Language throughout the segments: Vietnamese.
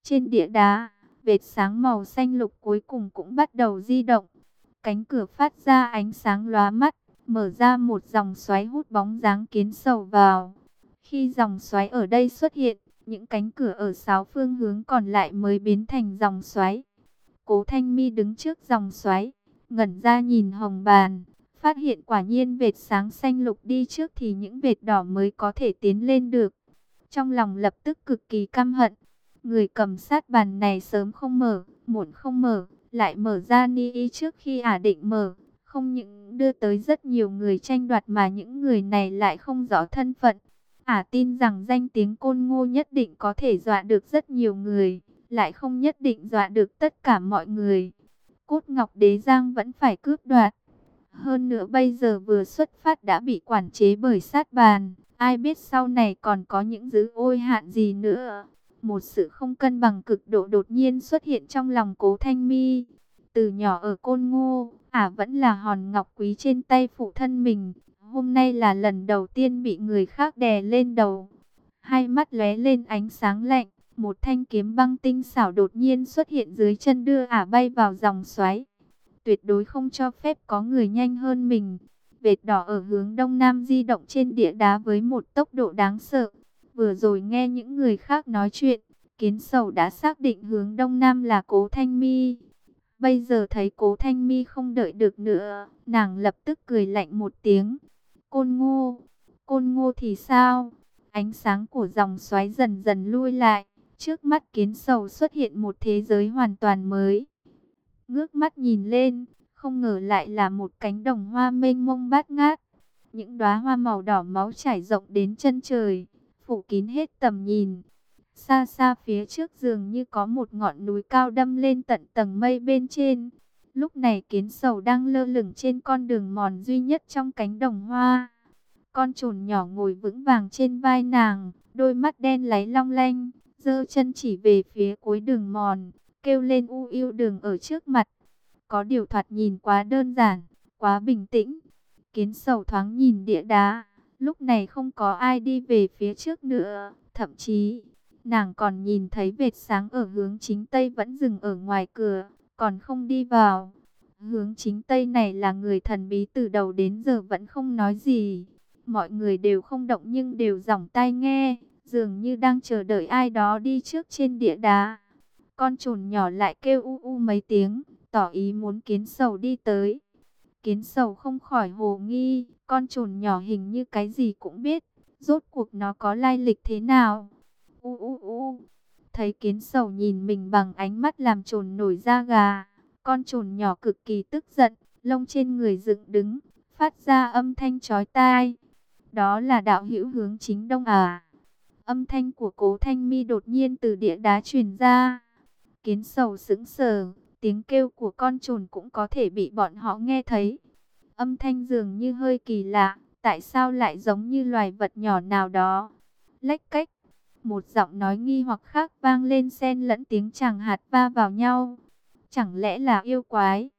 Trên địa đá, vệt sáng màu xanh lục cuối cùng cũng bắt đầu di động. Cánh cửa phát ra ánh sáng lóa mắt, mở ra một dòng xoáy hút bóng dáng kiến sầu vào. Khi dòng xoáy ở đây xuất hiện, những cánh cửa ở 6 phương hướng còn lại mới biến thành dòng xoáy. Cố Thanh Mi đứng trước dòng xoáy, ngẩn ra nhìn hồng bàn, phát hiện quả nhiên vệt sáng xanh lục đi trước thì những vệt đỏ mới có thể tiến lên được. Trong lòng lập tức cực kỳ căm hận, người cầm sát bàn này sớm không mở, muộn không mở, lại mở ra ni y trước khi ả định mở. Không những đưa tới rất nhiều người tranh đoạt mà những người này lại không rõ thân phận. Ả tin rằng danh tiếng Côn Ngô nhất định có thể dọa được rất nhiều người, lại không nhất định dọa được tất cả mọi người. Cốt Ngọc Đế Giang vẫn phải cướp đoạt. Hơn nữa bây giờ vừa xuất phát đã bị quản chế bởi sát bàn. Ai biết sau này còn có những dữ ôi hạn gì nữa. Một sự không cân bằng cực độ đột nhiên xuất hiện trong lòng Cố Thanh Mi. Từ nhỏ ở Côn Ngô, ả vẫn là hòn ngọc quý trên tay phụ thân mình. Hôm nay là lần đầu tiên bị người khác đè lên đầu. Hai mắt lóe lên ánh sáng lạnh. Một thanh kiếm băng tinh xảo đột nhiên xuất hiện dưới chân đưa ả bay vào dòng xoáy. Tuyệt đối không cho phép có người nhanh hơn mình. Vệt đỏ ở hướng đông nam di động trên địa đá với một tốc độ đáng sợ. Vừa rồi nghe những người khác nói chuyện, Kiến Sầu đã xác định hướng đông nam là Cố Thanh Mi. Bây giờ thấy Cố Thanh Mi không đợi được nữa, nàng lập tức cười lạnh một tiếng. Côn Ngô, Côn Ngô thì sao? Ánh sáng của dòng xoáy dần dần lui lại, trước mắt Kiến Sầu xuất hiện một thế giới hoàn toàn mới. Ngước mắt nhìn lên, không ngờ lại là một cánh đồng hoa mênh mông bát ngát. Những đóa hoa màu đỏ máu trải rộng đến chân trời, phủ kín hết tầm nhìn. Xa xa phía trước dường như có một ngọn núi cao đâm lên tận tầng mây bên trên. Lúc này Kiến Sầu đang lơ lửng trên con đường mòn duy nhất trong cánh đồng hoa. Con trồn nhỏ ngồi vững vàng trên vai nàng, đôi mắt đen láy long lanh, giơ chân chỉ về phía cuối đường mòn, kêu lên u yêu đường ở trước mặt. Có điều thoạt nhìn quá đơn giản, quá bình tĩnh. Kiến Sầu thoáng nhìn địa đá, lúc này không có ai đi về phía trước nữa, thậm chí nàng còn nhìn thấy vệt sáng ở hướng chính tây vẫn dừng ở ngoài cửa, còn không đi vào. Hướng chính tây này là người thần bí từ đầu đến giờ vẫn không nói gì. Mọi người đều không động nhưng đều giỏng tai nghe, dường như đang chờ đợi ai đó đi trước trên địa đá. Con trồn nhỏ lại kêu u u mấy tiếng, tỏ ý muốn Kiến Sầu đi tới. Kiến Sầu không khỏi hồ nghi, con trồn nhỏ hình như cái gì cũng biết, rốt cuộc nó có lai lịch thế nào? U u u. Thấy Kiến Sầu nhìn mình bằng ánh mắt làm trồn nổi da gà, con trồn nhỏ cực kỳ tức giận, lông trên người dựng đứng, phát ra âm thanh chói tai. Đó là đạo hữu hướng chính đông à? Âm thanh của Cố Thanh Mi đột nhiên từ địa đá truyền ra. Kiến Sầu sững sờ, tiếng kêu của con trồn cũng có thể bị bọn họ nghe thấy. Âm thanh dường như hơi kỳ lạ, tại sao lại giống như loài vật nhỏ nào đó? Lách cách, một giọng nói nghi hoặc khác vang lên xen lẫn tiếng chàng hạt va vào nhau. Chẳng lẽ là yêu quái?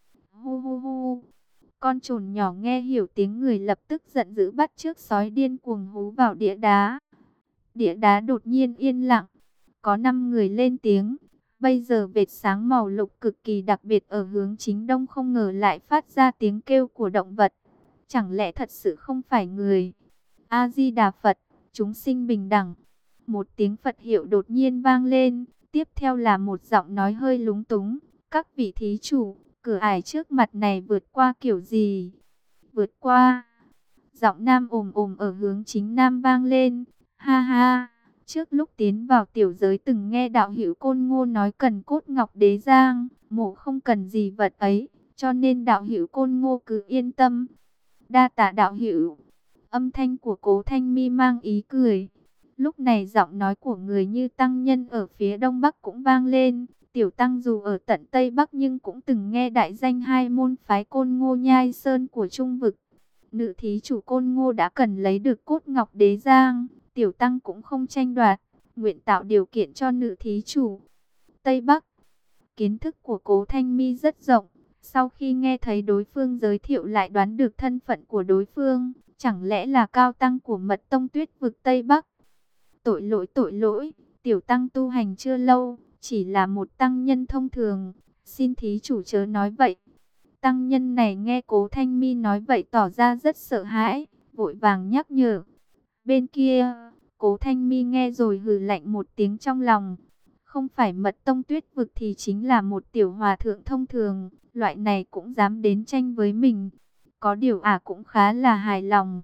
Hu hu hu. Con trồn nhỏ nghe hiểu tiếng người lập tức giận dữ bắt chước sói điên cuồng hú vào địa đá. Địa đá đột nhiên yên lặng. Có 5 người lên tiếng. Bây giờ vệt sáng màu lục cực kỳ đặc biệt ở hướng chính đông không ngờ lại phát ra tiếng kêu của động vật. Chẳng lẽ thật sự không phải người? A-di-đà Phật, chúng sinh bình đẳng. Một tiếng Phật hiệu đột nhiên vang lên. Tiếp theo là một giọng nói hơi lúng túng. Các vị thí chủ, cửa ải trước mặt này vượt qua kiểu gì? Vượt qua. Giọng nam ồm ồm ở hướng chính nam vang lên. Ha ha. Trước lúc tiến vào tiểu giới từng nghe đạo hữu Côn Ngô nói cần cốt ngọc đế giang, mộ không cần gì vật ấy, cho nên đạo hữu Côn Ngô cứ yên tâm. Đa tạ đạo hữu. Âm thanh của Cố Thanh Mi mang ý cười. Lúc này giọng nói của người như tăng nhân ở phía đông bắc cũng vang lên. Tiểu tăng dù ở tận tây bắc nhưng cũng từng nghe đại danh hai môn phái Côn Ngô Nhai Sơn của Trung vực. Nữ thí chủ Côn Ngô đã cần lấy được cốt ngọc đế giang, tiểu tăng cũng không tranh đoạt, nguyện tạo điều kiện cho nữ thí chủ. Tây Bắc, kiến thức của Cố Thanh Mi rất rộng, sau khi nghe thấy đối phương giới thiệu lại đoán được thân phận của đối phương, chẳng lẽ là cao tăng của Mật Tông Tuyết vực Tây Bắc. Tội lỗi, tiểu tăng tu hành chưa lâu, chỉ là một tăng nhân thông thường, xin thí chủ chớ nói vậy. Tăng nhân này nghe Cố Thanh Mi nói vậy tỏ ra rất sợ hãi, vội vàng nhắc nhở. Bên kia, Cố Thanh Mi nghe rồi hừ lạnh một tiếng trong lòng. Không phải mật tông Tuyết vực thì chính là một tiểu hòa thượng thông thường, loại này cũng dám đến tranh với mình. Có điều cũng khá là hài lòng.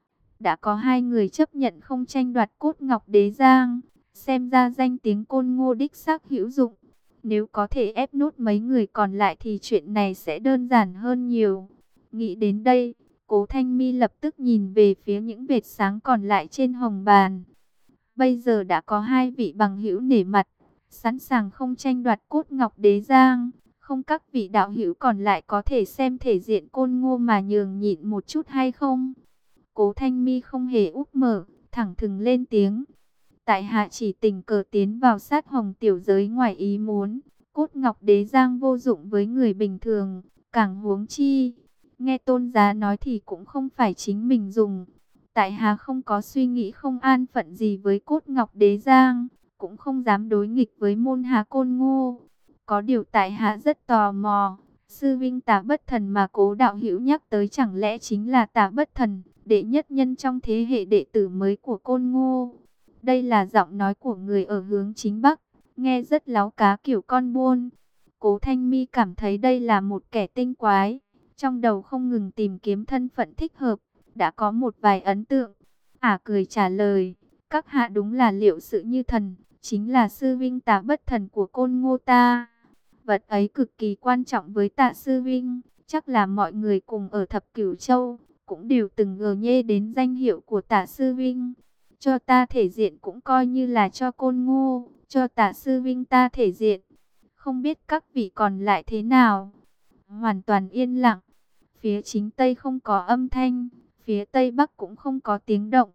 Đã có hai người chấp nhận không tranh đoạt cốt ngọc đế giang, xem ra danh tiếng Côn Ngô đích xác hữu dụng. Nếu có thể ép nốt mấy người còn lại thì chuyện này sẽ đơn giản hơn nhiều. Nghĩ đến đây, Cố Thanh Mi lập tức nhìn về phía những vệt sáng còn lại trên hồng bàn. Bây giờ đã có hai vị bằng hữu nể mặt, sẵn sàng không tranh đoạt cốt ngọc đế giang. Không các vị đạo hữu còn lại có thể xem thể diện Côn Ngô mà nhường nhịn một chút hay không? Cố Thanh Mi không hề úp mở, thẳng thừng lên tiếng. Tại hạ chỉ tình cờ tiến vào sát hồng tiểu giới ngoài ý muốn. Cốt ngọc đế giang vô dụng với người bình thường, càng huống chi. Nghe tôn giá nói thì cũng không phải chính mình dùng. Tại hạ không có suy nghĩ không an phận gì với cốt ngọc đế giang, cũng không dám đối nghịch với môn hạ Côn Ngô. Có điều tại hạ rất tò mò, sư vinh Tả Bất Thần mà Cố đạo hữu nhắc tới chẳng lẽ chính là Tả Bất Thần, đệ nhất nhân trong thế hệ đệ tử mới của Côn Ngô. Đây là giọng nói của người ở hướng chính Bắc, nghe rất láo cá kiểu con buôn. Cố Thanh Mi cảm thấy đây là một kẻ tinh quái, trong đầu không ngừng tìm kiếm thân phận thích hợp, đã có một vài ấn tượng. Cười trả lời, các hạ đúng là liệu sự như thần, chính là sư vinh Tả Bất Thần của Côn Ngô ta. Vật ấy cực kỳ quan trọng với Tạ sư vinh, chắc là mọi người cùng ở Thập Cửu Châu cũng đều từng ngờ nhê đến danh hiệu của Tạ sư vinh. Cho ta thể diện cũng coi như là cho Côn Ngô, cho Tạ sư vinh ta thể diện. Không biết các vị còn lại thế nào? Hoàn toàn yên lặng. Phía chính tây không có âm thanh, phía tây bắc cũng không có tiếng động.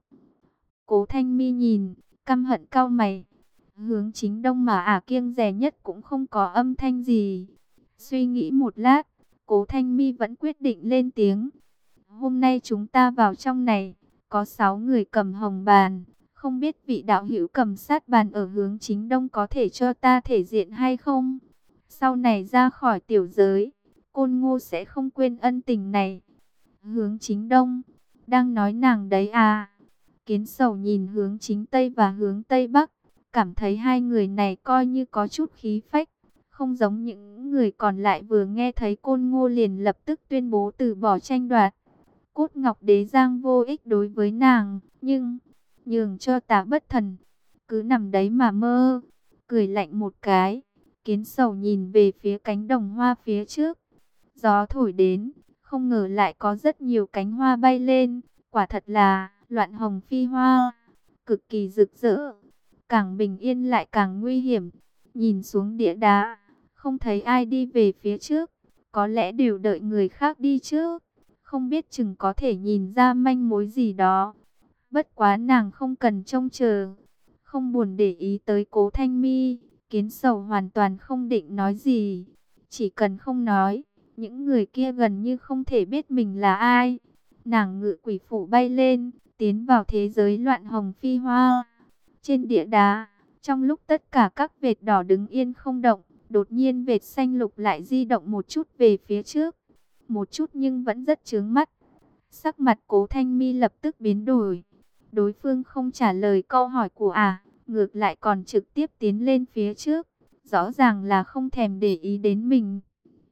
Cố Thanh Mi nhìn, căm hận cau mày. Hướng chính đông mà kiêng dè nhất cũng không có âm thanh gì. Suy nghĩ một lát, Cố Thanh Mi vẫn quyết định lên tiếng. Hôm nay chúng ta vào trong này, có 6 người cầm hồng bàn. Không biết vị đạo hữu cầm sát bàn ở hướng chính đông có thể cho ta thể diện hay không? Sau này ra khỏi tiểu giới, Côn Ngô sẽ không quên ân tình này. Hướng chính đông, đang nói nàng đấy à? Kiến Sầu nhìn hướng chính tây và hướng tây bắc, cảm thấy hai người này coi như có chút khí phách, không giống những người còn lại vừa nghe thấy Côn Ngô liền lập tức tuyên bố từ bỏ tranh đoạt. Cốt ngọc đế giang vô ích đối với nàng, nhưng nhường cho Tả Bất Thần, cứ nằm đấy mà mơ. Cười lạnh một cái, Kiến Sầu nhìn về phía cánh đồng hoa phía trước. Gió thổi đến, không ngờ lại có rất nhiều cánh hoa bay lên, quả thật là loạn hồng phi hoa, cực kỳ rực rỡ. Càng bình yên lại càng nguy hiểm. Nhìn xuống địa đá, không thấy ai đi về phía trước, có lẽ đều đợi người khác đi trước. Không biết chừng có thể nhìn ra manh mối gì đó. Bất quá nàng không cần trông chờ, không buồn để ý tới Cố Thanh Mi. Kiến Sầu hoàn toàn không định nói gì, chỉ cần không nói, những người kia gần như không thể biết mình là ai. Nàng ngự quỷ phủ bay lên, tiến vào thế giới loạn hồng phi hoa. Trên địa đá, trong lúc tất cả các vệt đỏ đứng yên không động, đột nhiên vệt xanh lục lại di động một chút về phía trước. Một chút nhưng vẫn rất chướng mắt. Sắc mặt Cố Thanh Mi lập tức biến đổi. Đối phương không trả lời câu hỏi của ngược lại còn trực tiếp tiến lên phía trước. Rõ ràng là không thèm để ý đến mình.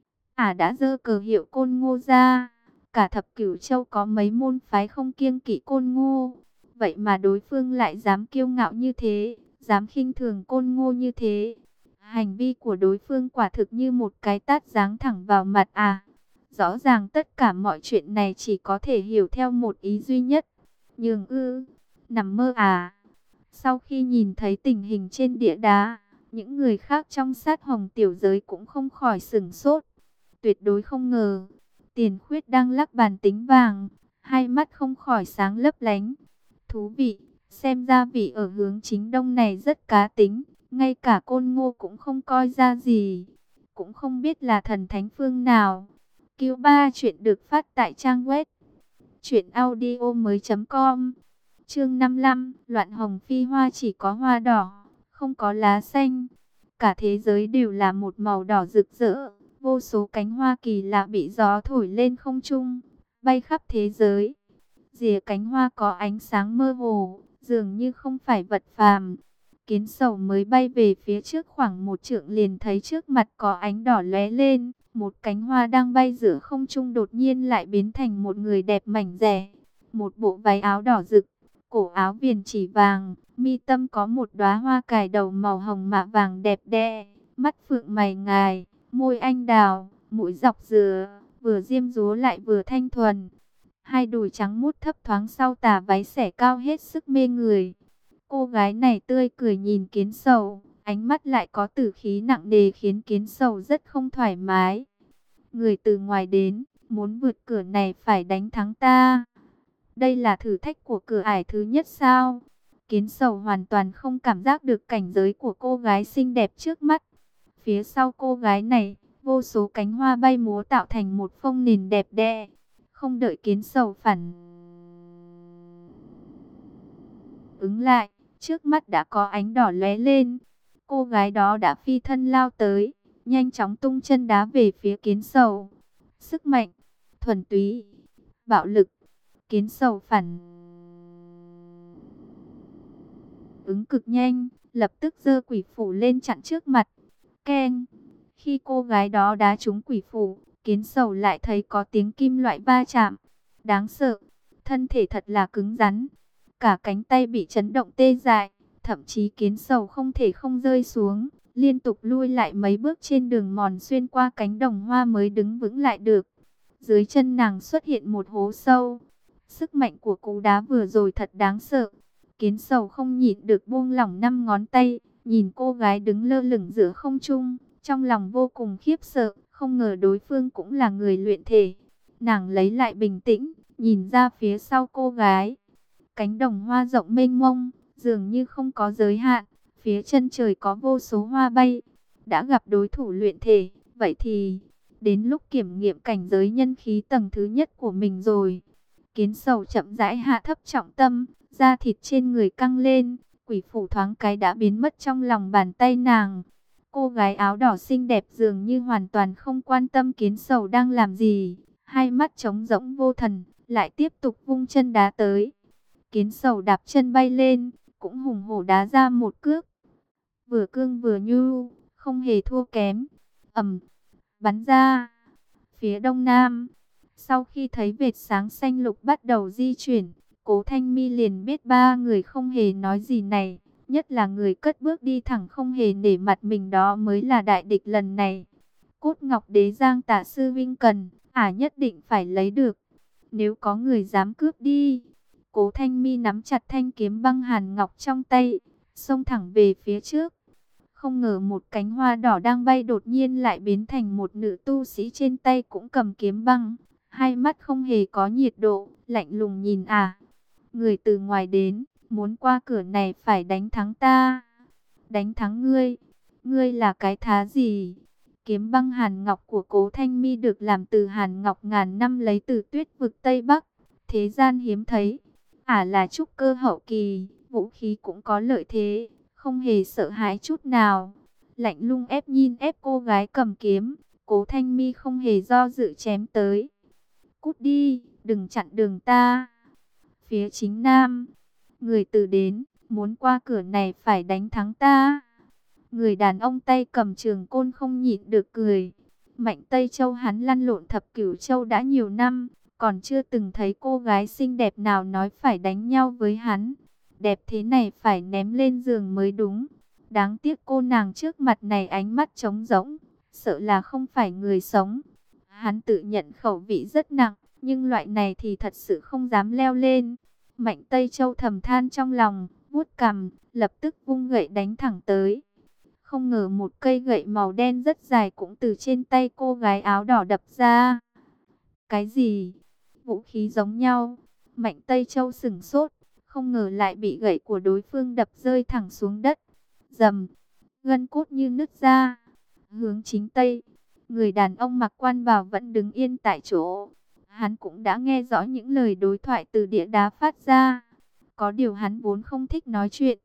Đã giơ cờ hiệu Côn Ngô ra. Cả Thập Cửu Châu có mấy môn phái không kiêng kỵ Côn Ngô. Vậy mà đối phương lại dám kiêu ngạo như thế, dám khinh thường Côn Ngô như thế. Hành vi của đối phương quả thực như một cái tát giáng thẳng vào mặt Rõ ràng tất cả mọi chuyện này chỉ có thể hiểu theo một ý duy nhất. Nhường ư, nằm mơ Sau khi nhìn thấy tình hình trên địa đá, những người khác trong sát hồng tiểu giới cũng không khỏi sửng sốt. Tuyệt đối không ngờ, Tiền Khuyết đang lắc bàn tính vàng, hai mắt không khỏi sáng lấp lánh. Thú vị, xem ra vị ở hướng chính đông này rất cá tính, ngay cả Côn Ngô cũng không coi ra gì. Cũng không biết là thần thánh phương nào. Q3 chuyện được phát tại trang web truyệnaudiomoi.com. Chương 55, loạn hồng phi hoa chỉ có hoa đỏ, không có lá xanh. Cả thế giới đều là một màu đỏ rực rỡ, vô số cánh hoa kỳ lạ bị gió thổi lên không trung, bay khắp thế giới. Rìa cánh hoa có ánh sáng mơ hồ, dường như không phải vật phàm. Kiến sầu mới bay về phía trước khoảng 1 trượng liền thấy trước mặt có ánh đỏ lóe lên. Một cánh hoa đang bay giữa không trung đột nhiên lại biến thành một người đẹp mảnh dẻ. Một bộ váy áo đỏ rực, cổ áo viền chỉ vàng, mi tâm có một đóa hoa cài đầu màu hồng mạ vàng đẹp đẽ, mắt phượng mày ngài, môi anh đào, mũi dọc dừa, vừa diêm dúa lại vừa thanh thuần. Hai đùi trắng mút thấp thoáng sau tà váy xẻ cao hết sức mê người. Cô gái này tươi cười nhìn Kiến Sầu, ánh mắt lại có tử khí nặng nề khiến Kiến Sầu rất không thoải mái. Người từ ngoài đến, muốn vượt cửa này phải đánh thắng ta. Đây là thử thách của cửa ải thứ nhất sao? Kiến Sầu hoàn toàn không cảm giác được cảnh giới của cô gái xinh đẹp trước mắt. Phía sau cô gái này, vô số cánh hoa bay múa tạo thành một phông nền đẹp đẽ. Không đợi Kiến Sầu phản ứng lại, trước mắt đã có ánh đỏ lóe lên. Cô gái đó đã phi thân lao tới, nhanh chóng tung chân đá về phía Kiến Sầu. Sức mạnh, thuần túy, bạo lực. Kiến Sầu phản ứng cực nhanh, lập tức giơ quỷ phủ lên chặn trước mặt. Keng! Khi cô gái đó đá trúng quỷ phủ, Kiến Sầu lại thấy có tiếng kim loại va chạm. Đáng sợ, thân thể thật là cứng rắn. Cả cánh tay bị chấn động tê dại, thậm chí Kiến Sầu không thể không rơi xuống, liên tục lui lại mấy bước trên đường mòn xuyên qua cánh đồng hoa mới đứng vững lại được. Dưới chân nàng xuất hiện một hố sâu. Sức mạnh của cú đá vừa rồi thật đáng sợ. Kiến Sầu không nhịn được buông lỏng 5 ngón tay, nhìn cô gái đứng lơ lửng giữa không trung, trong lòng vô cùng khiếp sợ, không ngờ đối phương cũng là người luyện thể. Nàng lấy lại bình tĩnh, nhìn ra phía sau cô gái. Cánh đồng hoa rộng mênh mông, dường như không có giới hạn, phía chân trời có vô số hoa bay. Đã gặp đối thủ luyện thể, vậy thì đến lúc kiểm nghiệm cảnh giới nhân khí tầng thứ nhất của mình rồi. Kiến Sầu chậm rãi hạ thấp trọng tâm, da thịt trên người căng lên, quỷ phủ thoáng cái đã biến mất trong lòng bàn tay nàng. Cô gái áo đỏ xinh đẹp dường như hoàn toàn không quan tâm Kiến Sầu đang làm gì, hai mắt trống rỗng vô thần, lại tiếp tục vung chân đá tới. Kiến Sầu đạp chân bay lên, cũng hùng hổ đá ra một cước. Vừa cương vừa nhu, không hề thua kém. Ầm, bắn ra. Phía đông nam, sau khi thấy vệt sáng xanh lục bắt đầu di chuyển, Cố Thanh Mi liền biết ba người không hề nói gì này, nhất là người cất bước đi thẳng không hề nể mặt mình đó mới là đại địch lần này. Cốt Ngọc Đế Giang Tả Sư Vinh cần, nhất định phải lấy được. Nếu có người dám cướp đi. Cố Thanh Mi nắm chặt thanh kiếm băng hàn ngọc trong tay, xông thẳng về phía trước. Không ngờ một cánh hoa đỏ đang bay đột nhiên lại biến thành một nữ tu sĩ trên tay cũng cầm kiếm băng. Hai mắt không hề có nhiệt độ, lạnh lùng nhìn người từ ngoài đến, muốn qua cửa này phải đánh thắng ta. Đánh thắng ngươi, ngươi là cái thá gì? Kiếm băng hàn ngọc của Cố Thanh Mi được làm từ hàn ngọc ngàn năm lấy từ tuyết vực Tây Bắc, thế gian hiếm thấy. Là trúc cơ hậu kỳ, vũ khí cũng có lợi thế, không hề sợ hãi chút nào. Lạnh lùng ép cô gái cầm kiếm, Cố Thanh Mi không hề do dự chém tới. Cút đi, đừng chặn đường ta. Phía chính nam, người từ đến, muốn qua cửa này phải đánh thắng ta. Người đàn ông tay cầm trường côn không nhịn được cười. Mạnh Tây Châu hắn lăn lộn thập cửu châu đã nhiều năm, còn chưa từng thấy cô gái xinh đẹp nào nói phải đánh nhau với hắn. Đẹp thế này phải ném lên giường mới đúng. Đáng tiếc cô nàng trước mặt này ánh mắt trống rỗng, sợ là không phải người sống. Hắn tự nhận khẩu vị rất nặng, nhưng loại này thì thật sự không dám leo lên. Mạnh Tây Châu thầm than trong lòng, vuốt cằm, lập tức vung gậy đánh thẳng tới. Không ngờ một cây gậy màu đen rất dài cũng từ trên tay cô gái áo đỏ đập ra. Cái gì? Vũ khí giống nhau. Mạnh Tây Châu sửng sốt, không ngờ lại bị gậy của đối phương đập rơi thẳng xuống đất. Rầm, gân cốt như nứt ra. Hướng chính Tây, người đàn ông mặc quan bào vẫn đứng yên tại chỗ. Hắn cũng đã nghe rõ những lời đối thoại từ địa đá phát ra. Có điều hắn vốn không thích nói chuyện.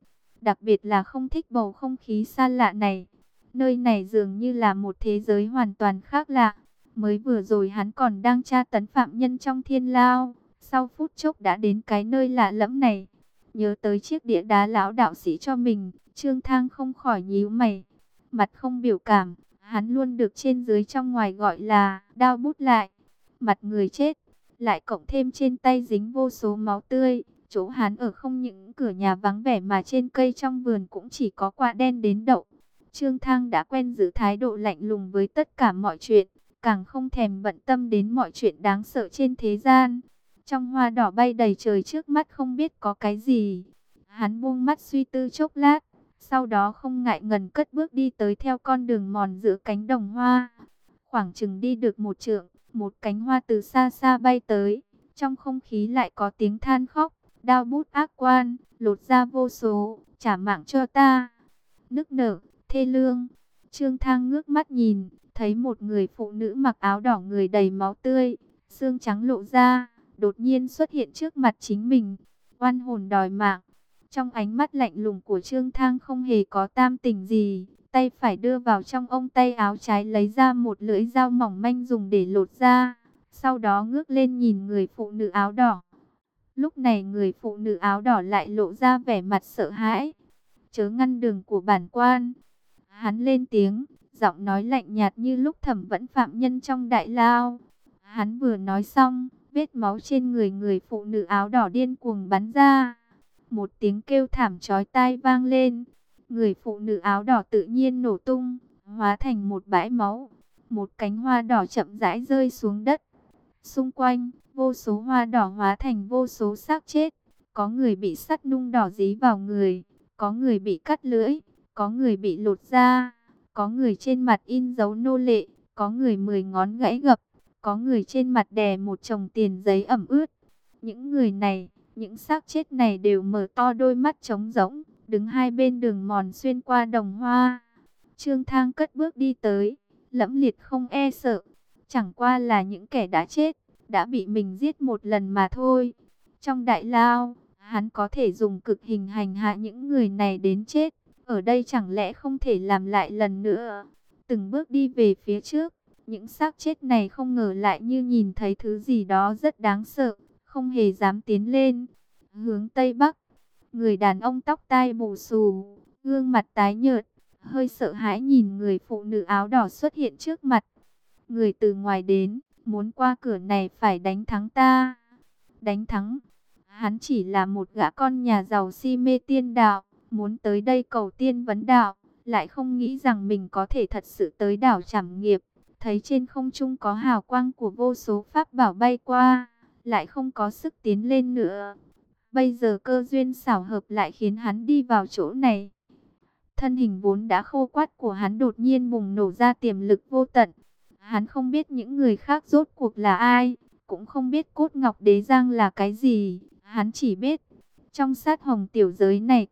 đặc biệt là không thích bầu không khí xa lạ này. Nơi này dường như là một thế giới hoàn toàn khác lạ. Mới vừa rồi hắn còn đang tra tấn phạm nhân trong thiên lao, sau phút chốc đã đến cái nơi lạ lẫm này. Nhớ tới chiếc đĩa đá lão đạo sĩ cho mình, Trương Thang không khỏi nhíu mày. Mặt không biểu cảm, hắn luôn được trên dưới trong ngoài gọi là đao bút lại. Mặt người chết, lại cộng thêm trên tay dính vô số máu tươi. Chỗ hắn ở không những cửa nhà vắng vẻ mà trên cây trong vườn cũng chỉ có quả đen đến đậu. Trương Thang đã quen giữ thái độ lạnh lùng với tất cả mọi chuyện, càng không thèm bận tâm đến mọi chuyện đáng sợ trên thế gian. Trong hoa đỏ bay đầy trời trước mắt không biết có cái gì. Hắn buông mắt suy tư chốc lát, sau đó không ngại ngần cất bước đi tới theo con đường mòn giữa cánh đồng hoa. Khoảng chừng đi được một trượng, một cánh hoa từ xa xa bay tới. Trong không khí lại có tiếng than khóc, đao bút ác quan, lột ra vô số, trả mạng cho ta. Nức nở, thê lương. Trương Thang ngước mắt nhìn, thấy một người phụ nữ mặc áo đỏ người đầy máu tươi, xương trắng lộ ra, đột nhiên xuất hiện trước mặt chính mình. Oan hồn đòi mạng. Trong ánh mắt lạnh lùng của Trương Thang không hề có tam tình gì, tay phải đưa vào trong ông tay áo trái lấy ra một lưỡi dao mỏng manh dùng để lột da. Sau đó ngước lên nhìn người phụ nữ áo đỏ. Lúc này người phụ nữ áo đỏ lại lộ ra vẻ mặt sợ hãi. Chớ ngăn đường của bản quan. Hắn lên tiếng, giọng nói lạnh nhạt như lúc thẩm vấn phạm nhân trong đại lao. Hắn vừa nói xong, vết máu trên người người phụ nữ áo đỏ điên cuồng bắn ra. Một tiếng kêu thảm chói tai vang lên. Người phụ nữ áo đỏ tự nhiên nổ tung, hóa thành một bãi máu. Một cánh hoa đỏ chậm rãi rơi xuống đất. Xung quanh, vô số hoa đỏ hóa thành vô số xác chết. Có người bị sắt nung đỏ dí vào người, có người bị cắt lưỡi, có người bị lột da, có người trên mặt in dấu nô lệ, có người 10 ngón gãy gập, có người trên mặt đè một chồng tiền giấy ẩm ướt. Những người này, những xác chết này đều mở to đôi mắt trống rỗng, đứng hai bên đường mòn xuyên qua đồng hoa. Trương Thang cất bước đi tới, lẫm liệt không e sợ, chẳng qua là những kẻ đã chết, đã bị mình giết một lần mà thôi. Trong đại lao, hắn có thể dùng cực hình hành hạ những người này đến chết, ở đây chẳng lẽ không thể làm lại lần nữa. Từng bước đi về phía trước, những xác chết này không ngờ lại như nhìn thấy thứ gì đó rất đáng sợ, không hề dám tiến lên. Hướng Tây Bắc, người đàn ông tóc tai bù xù, gương mặt tái nhợt, hơi sợ hãi nhìn người phụ nữ áo đỏ xuất hiện trước mặt. Người từ ngoài đến, muốn qua cửa này phải đánh thắng ta. Đánh thắng? Hắn chỉ là một gã con nhà giàu si mê tiên đạo, muốn tới đây cầu tiên vấn đạo, lại không nghĩ rằng mình có thể thật sự tới đảo Trảm Nghiệp. Thấy trên không trung có hào quang của vô số pháp bảo bay qua, lại không có sức tiến lên nữa. Bây giờ cơ duyên xảo hợp lại khiến hắn đi vào chỗ này. Thân hình vốn đã khô quắt của hắn đột nhiên bùng nổ ra tiềm lực vô tận. Hắn không biết những người khác rốt cuộc là ai, cũng không biết cốt ngọc đế giang là cái gì. Hắn chỉ biết, trong sát hồng tiểu giới này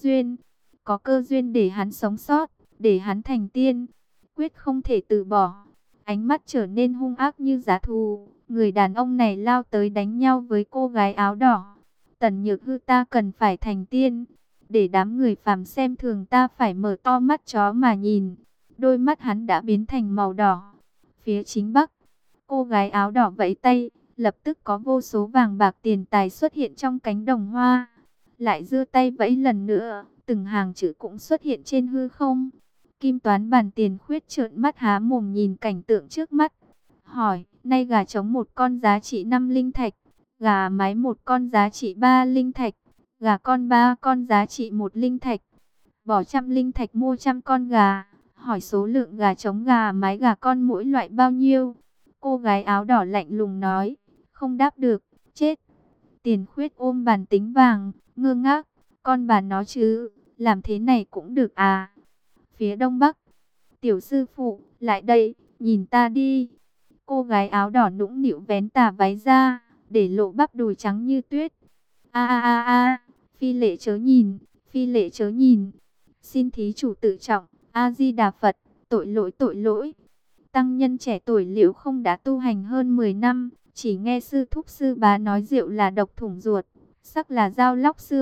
có cơ duyên để hắn sống sót, để hắn thành tiên, quyết không thể từ bỏ. Ánh mắt trở nên hung ác như giá thú, người đàn ông này lao tới đánh nhau với cô gái áo đỏ. Tần Nhược Hư, ta cần phải thành tiên, để đám người phàm xem thường ta phải mở to mắt chó mà nhìn. Đôi mắt hắn đã biến thành màu đỏ. Phía chính bắc, cô gái áo đỏ vẫy tay, lập tức có vô số vàng bạc tiền tài xuất hiện trong cánh đồng hoa. Lại giơ tay vẫy lần nữa, từng hàng chữ cũng xuất hiện trên hư không. Kim Toán Bàn Tiền Khuyết trợn mắt há mồm nhìn cảnh tượng trước mắt. Hỏi, nay gà trống một con giá trị 5 linh thạch, gà mái một con giá trị 3 linh thạch, gà con 3 con giá trị 1 linh thạch. Bỏ 100 linh thạch mua 100 con gà. Hỏi số lượng gà trống gà mái gà con mỗi loại bao nhiêu? Cô gái áo đỏ lạnh lùng nói, không đáp được, chết. Tiền Khuyết ôm bàn tính vàng, ngơ ngác, con bà nó chứ, làm thế này cũng được à? Phía đông bắc, tiểu sư phụ, lại đây, nhìn ta đi. Cô gái áo đỏ nũng nịu vén tà váy ra, để lộ bắp đùi trắng như tuyết. A a a a, phi lệ chớ nhìn, phi lệ chớ nhìn. Xin thí chủ tự trọng, A Di Đà Phật, tội lỗi tội lỗi. Tăng nhân trẻ tuổi Liễu Không đã tu hành hơn 10 năm, chỉ nghe sư thúc sư bá nói rượu là độc thủng ruột, sắc là dao lóc xương,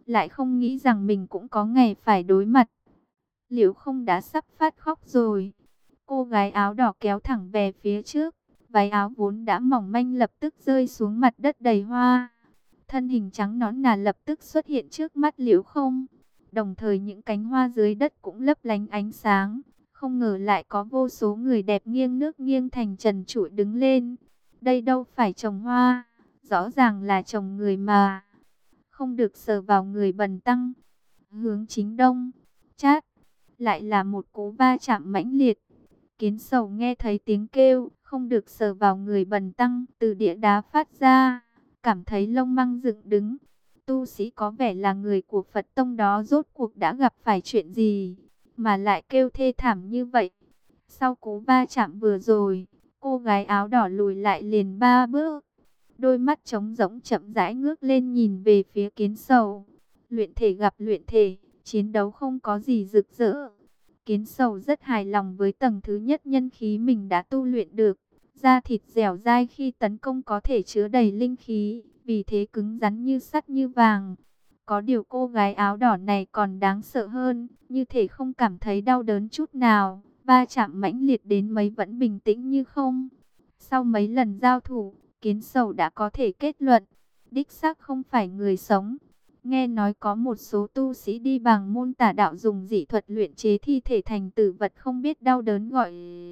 lại không nghĩ rằng mình cũng có ngày phải đối mặt. Liễu Không đã sắp phát khóc rồi. Cô gái áo đỏ kéo thẳng về phía trước, váy áo vốn đã mỏng manh lập tức rơi xuống mặt đất đầy hoa. Thân hình trắng nõn nà lập tức xuất hiện trước mắt Liễu Không. Đồng thời những cánh hoa dưới đất cũng lấp lánh ánh sáng. Không ngờ lại có vô số người đẹp nghiêng nước nghiêng thành trần trụi đứng lên. Đây đâu phải trồng hoa, rõ ràng là trồng người mà. Không được sờ vào người bần tăng. Hướng chính đông, chát, lại là một cú va chạm mãnh liệt. Kiến Sầu nghe thấy tiếng kêu, không được sờ vào người bần tăng từ địa đá phát ra, cảm thấy lông măng dựng đứng. Tu sĩ có vẻ là người của Phật tông đó rốt cuộc đã gặp phải chuyện gì, mà lại kêu thê thảm như vậy. Sau cú va chạm vừa rồi, cô gái áo đỏ lùi lại liền 3 bước. Đôi mắt trống rỗng chậm rãi ngước lên nhìn về phía Kiến Sầu. Luyện thể gặp luyện thể, chiến đấu không có gì rực rỡ. Kiến Sầu rất hài lòng với tầng thứ nhất nhân khí mình đã tu luyện được. Da thịt dẻo dai khi tấn công có thể chứa đầy linh khí, vì thế cứng rắn như sắt như vàng. Có điều cô gái áo đỏ này còn đáng sợ hơn, như thể không cảm thấy đau đớn chút nào. Va chạm mãnh liệt đến mấy vẫn bình tĩnh như không. Sau mấy lần giao thủ, Kiến Sầu đã có thể kết luận, đích xác không phải người sống. Nghe nói có một số tu sĩ đi bằng môn tà đạo dùng dị thuật luyện chế thi thể thành tử vật không biết đau đớn gọi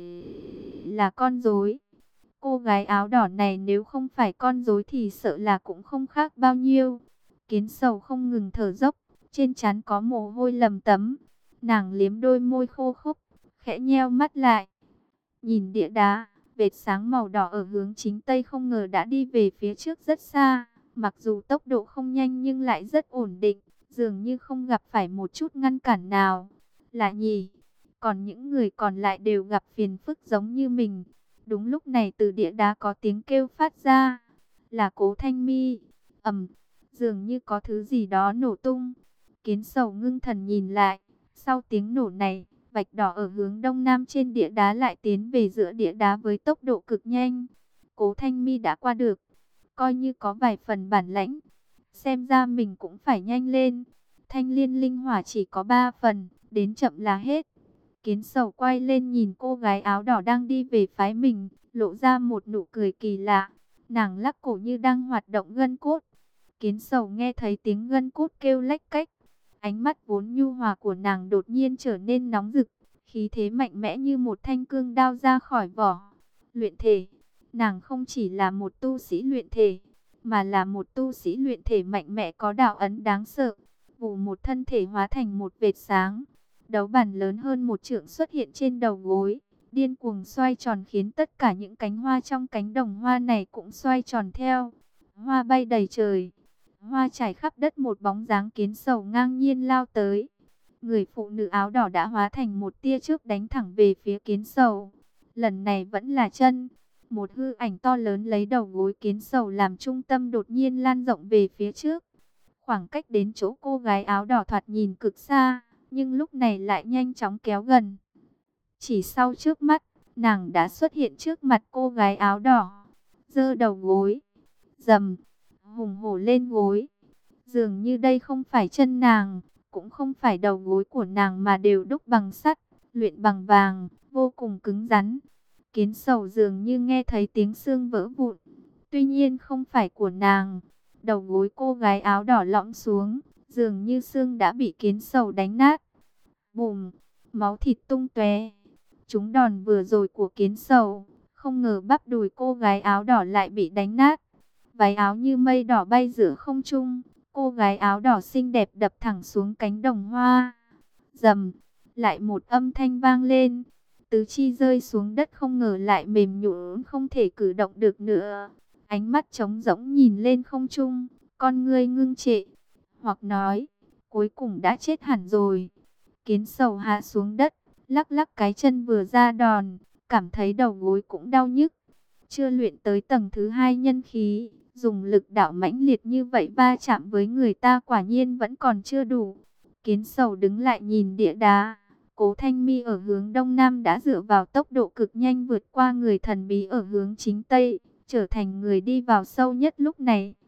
là con rối. Cô gái áo đỏ này nếu không phải con rối thì sợ là cũng không khác bao nhiêu. Kiến Sầu không ngừng thở dốc, trên trán có mồ hôi lầm tấm. Nàng liếm đôi môi khô khốc, khẽ nheo mắt lại. Nhìn địa đá, vệt sáng màu đỏ ở hướng chính tây không ngờ đã đi về phía trước rất xa. Mặc dù tốc độ không nhanh nhưng lại rất ổn định, dường như không gặp phải một chút ngăn cản nào. Lạ nhỉ, còn những người còn lại đều gặp phiền phức giống như mình. Đúng lúc này từ địa đá có tiếng kêu phát ra, là Cố Thanh Mi. Dường như có thứ gì đó nổ tung. Kiến Sầu ngưng thần nhìn lại, sau tiếng nổ này, vạch đỏ ở hướng đông nam trên địa đá lại tiến về giữa địa đá với tốc độ cực nhanh. Cố Thanh Mi đã qua được, coi như có vài phần bản lãnh. Xem ra mình cũng phải nhanh lên. Thanh liên linh hỏa chỉ có 3 phần, đến chậm là hết. Kiến Sầu quay lên nhìn cô gái áo đỏ đang đi về phái mình, lộ ra một nụ cười kỳ lạ. Nàng lắc cổ như đang hoạt động gân cốt. Kiến Sầu nghe thấy tiếng gân cốt kêu lách cách. Ánh mắt vốn nhu hòa của nàng đột nhiên trở nên nóng rực, khí thế mạnh mẽ như một thanh cương đao ra khỏi vỏ. Luyện thể, nàng không chỉ là một tu sĩ luyện thể, mà là một tu sĩ luyện thể mạnh mẽ có đạo ấn đáng sợ. Vù một thân thể hóa thành một vệt sáng, đấu bản lớn hơn một trượng xuất hiện trên đầu gối, điên cuồng xoay tròn khiến tất cả những cánh hoa trong cánh đồng hoa này cũng xoay tròn theo. Hoa bay đầy trời, hoa trải khắp đất, một bóng dáng Kiến Sầu ngang nhiên lao tới. Người phụ nữ áo đỏ đã hóa thành một tia chớp đánh thẳng về phía Kiến Sầu. Lần này vẫn là chân. Một hư ảnh to lớn lấy đầu gối Kiến Sầu làm trung tâm đột nhiên lan rộng về phía trước. Khoảng cách đến chỗ cô gái áo đỏ thoạt nhìn cực xa, nhưng lúc này lại nhanh chóng kéo gần. Chỉ sau trước mắt, nàng đã xuất hiện trước mặt cô gái áo đỏ. Giơ đầu gối, rầm, hùng hổ lên gối. Dường như đây không phải chân nàng, cũng không phải đầu gối của nàng mà đều đúc bằng sắt, luyện bằng vàng, vô cùng cứng rắn. Kiến Sầu dường như nghe thấy tiếng xương vỡ vụn, tuy nhiên không phải của nàng. Đầu gối cô gái áo đỏ lõm xuống, dường như xương đã bị Kiến Sầu đánh nát. Bùm, máu thịt tung tóe. Trúng đòn vừa rồi của Kiến Sầu, không ngờ bắp đùi cô gái áo đỏ lại bị đánh nát. Váy áo như mây đỏ bay giữa không trung, cô gái áo đỏ xinh đẹp đập thẳng xuống cánh đồng hoa. Rầm, lại một âm thanh vang lên. Tứ chi rơi xuống đất không ngờ lại mềm nhũn không thể cử động được nữa. Ánh mắt trống rỗng nhìn lên không trung, con ngươi ngưng trệ, hoặc nói, cuối cùng đã chết hẳn rồi. Kiến Sầu hạ xuống đất, lắc lắc cái chân vừa ra đòn, cảm thấy đầu gối cũng đau nhức. Chưa luyện tới tầng thứ 2 nhân khí, dùng lực đạo mãnh liệt như vậy va chạm với người ta quả nhiên vẫn còn chưa đủ. Kiến Sầu đứng lại nhìn địa đá. Cố Thanh Mi ở hướng đông nam đã dựa vào tốc độ cực nhanh vượt qua người thần bí ở hướng chính tây, trở thành người đi vào sâu nhất lúc này.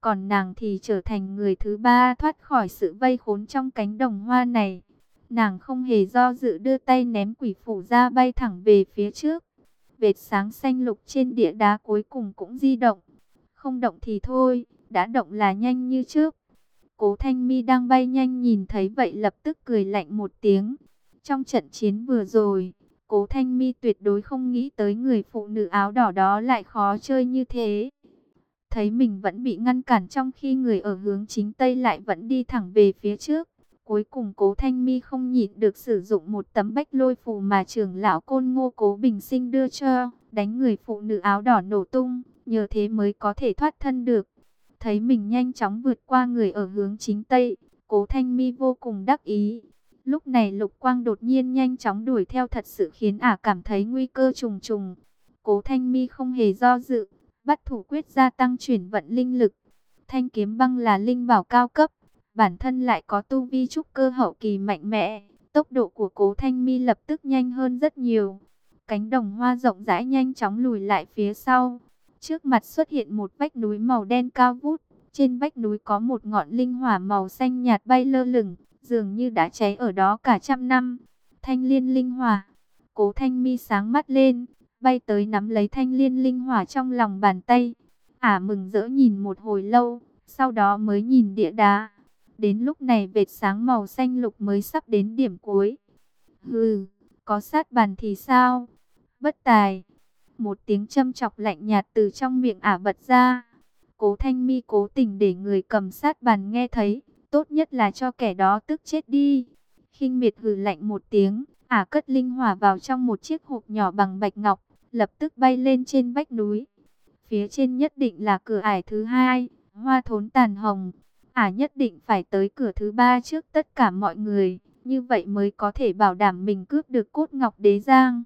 còn nàng thì trở thành người thứ ba thoát khỏi sự vây khốn trong cánh đồng hoa này. Nàng không hề do dự đưa tay ném quỷ phủ ra bay thẳng về phía trước. Vệt sáng xanh lục trên địa đá cuối cùng cũng di động. Không động thì thôi, đã động là nhanh như trước. Cố Thanh Mi đang bay nhanh nhìn thấy vậy lập tức cười lạnh một tiếng. Trong trận chiến vừa rồi, Cố Thanh Mi tuyệt đối không nghĩ tới người phụ nữ áo đỏ đó lại khó chơi như thế. Thấy mình vẫn bị ngăn cản trong khi người ở hướng chính Tây lại vẫn đi thẳng về phía trước. Cuối cùng Cố Thanh Mi không nhịn được sử dụng một tấm bách lôi phù mà trưởng lão Côn Ngô Cố Bình Sinh đưa cho, đánh người phụ nữ áo đỏ nổ tung, nhờ thế mới có thể thoát thân được. Thấy mình nhanh chóng vượt qua người ở hướng chính Tây, Cố Thanh Mi vô cùng đắc ý. Lúc này Lục Quang đột nhiên nhanh chóng đuổi theo thật sự khiến ả cảm thấy nguy cơ trùng trùng. Cố Thanh Mi không hề do dự, bắt thủ quyết gia tăng chuyển vận linh lực. Thanh kiếm băng là linh bảo cao cấp, bản thân lại có tu vi trúc cơ hậu kỳ mạnh mẽ. Tốc độ của Cố Thanh Mi lập tức nhanh hơn rất nhiều. Cánh đồng hoa rộng rãi nhanh chóng lùi lại phía sau. Trước mặt xuất hiện một vách núi màu đen cao vút. Trên vách núi có một ngọn linh hỏa màu xanh nhạt bay lơ lửng, dường như đã cháy ở đó cả trăm năm. Thanh liên linh hỏa. Cố Thanh Mi sáng mắt lên, bay tới nắm lấy thanh liên linh hỏa trong lòng bàn tay. Ả mừng rỡ nhìn một hồi lâu, sau đó mới nhìn địa đá. Đến lúc này vệt sáng màu xanh lục mới sắp đến điểm cuối. Hừ, có sát bàn thì sao? Bất tài. Một tiếng châm chọc lạnh nhạt từ trong miệng Ả bật ra. Cố Thanh Mi cố tình để người cầm sát bàn nghe thấy, tốt nhất là cho kẻ đó tức chết đi. Khinh miệt hừ lạnh một tiếng, Ả cất linh hỏa vào trong một chiếc hộp nhỏ bằng bạch ngọc, lập tức bay lên trên vách núi. Phía trên nhất định là cửa ải thứ hai, hoa thốn tàn hồng. Ả nhất định phải tới cửa thứ ba trước tất cả mọi người, như vậy mới có thể bảo đảm mình cướp được cốt ngọc đế giang.